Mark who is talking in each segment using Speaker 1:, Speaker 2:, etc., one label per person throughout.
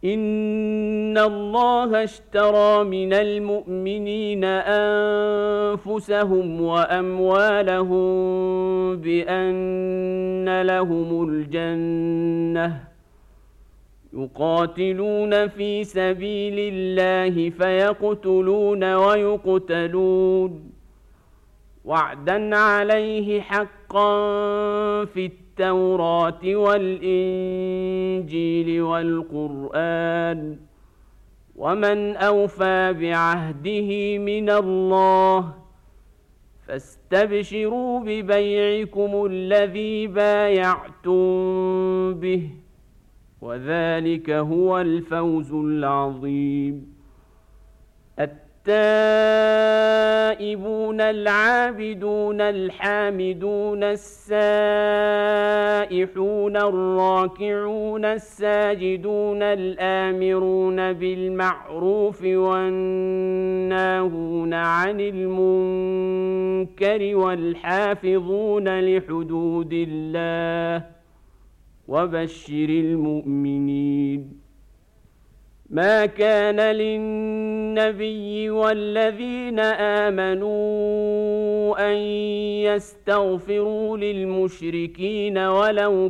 Speaker 1: إن الله اشترى من المؤمنين أنفسهم وأموالهم بأن لهم الجنة يقاتلون في سبيل الله فيقتلون ويقتلون وعدا عليه حقا في التوراة والإنجيل والقرآن ومن أوفى بعهده من الله فاستبشروا ببيعكم الذي بايعتم به وذلك هو الفوز العظيم. التائبون العابدون الحامدون السائحون الراكعون الساجدون الآمرون بالمعروف والناهون عن المنكر والحافظون لحدود الله وبشر المؤمنين. ما كان للنبي والذين آمنوا أن يستغفروا للمشركين ولو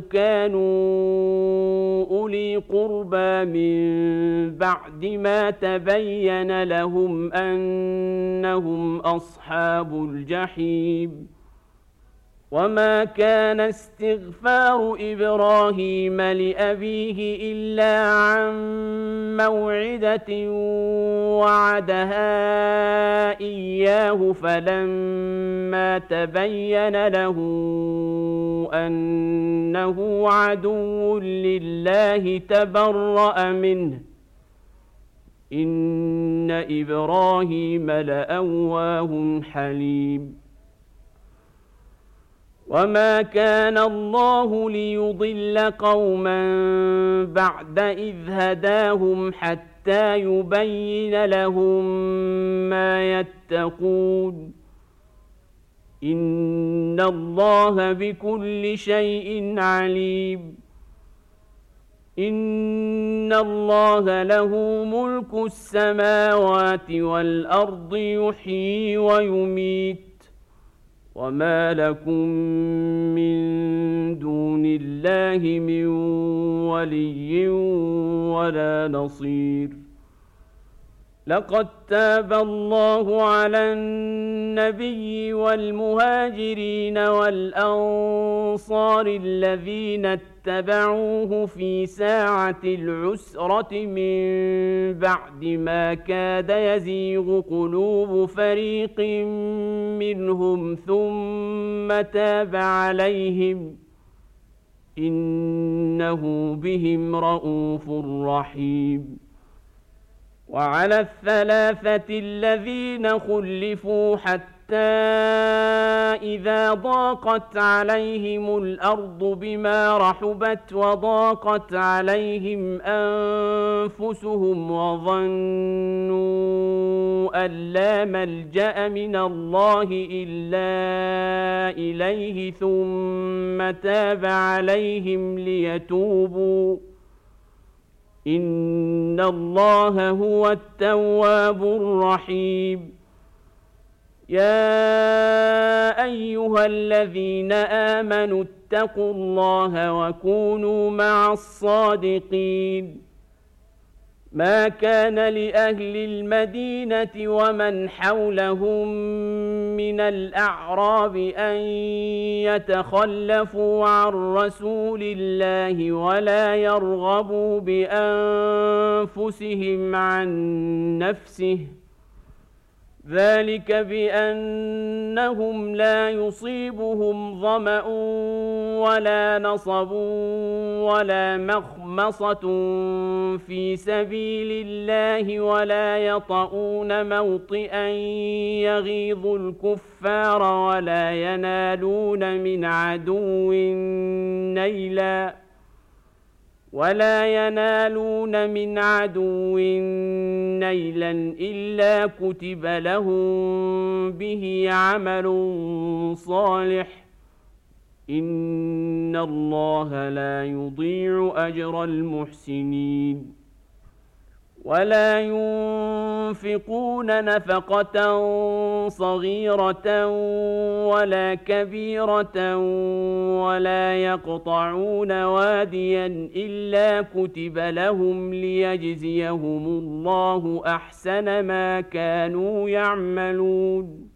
Speaker 1: كانوا أولي قربى من بعد ما تبين لهم أنهم أصحاب الجحيم. وما كان استغفار إبراهيم لأبيه إلا عن موعدة وعدها إياه فلما تبين له أنه عدو لله تبرأ منه إن إبراهيم لأواه حليم. وما كان الله ليضل قوما بعد إذ هداهم حتى يبين لهم ما يتقون إن الله بكل شيء عليم. إن الله له ملك السماوات والأرض يحيي ويميت وما لكم من دون الله من ولي ولا نصير. لقد تاب الله على النبي والمهاجرين والأنصار الذين اتبعوه في ساعة العسرة من بعد ما كاد يزيغ قلوب فريق منهم ثم تاب عليهم إنه بهم رءوف رحيم. وعلى الثلاثة الذين خلفوا حتى إذا ضاقت عليهم الأرض بما رحبت وضاقت عليهم أنفسهم وظنوا أن لا ملجأ من الله إلا إليه ثم تاب عليهم ليتوبوا إن الله هو التواب الرحيم. يا أيها الذين آمنوا اتقوا الله وكونوا مع الصادقين. ما كان لأهل المدينة ومن حولهم من الأعراب أن يتخلفوا عن رسول الله ولا يرغبوا بأنفسهم عن نفسه ذلك بأنهم لا يصيبهم ظمأ ولا نصب ولا مخمصة في سبيل الله ولا يطؤون موطئا يغيظ الكفار ولا ينالون من عدو نيلا إلا كتب لهم به عمل صالح إن الله لا يضيع أجر المحسنين. ولا ينفقون نفقة صغيرة ولا كبيرة ولا يقطعون واديا إلا كتب لهم ليجزيهم الله أحسن ما كانوا يعملون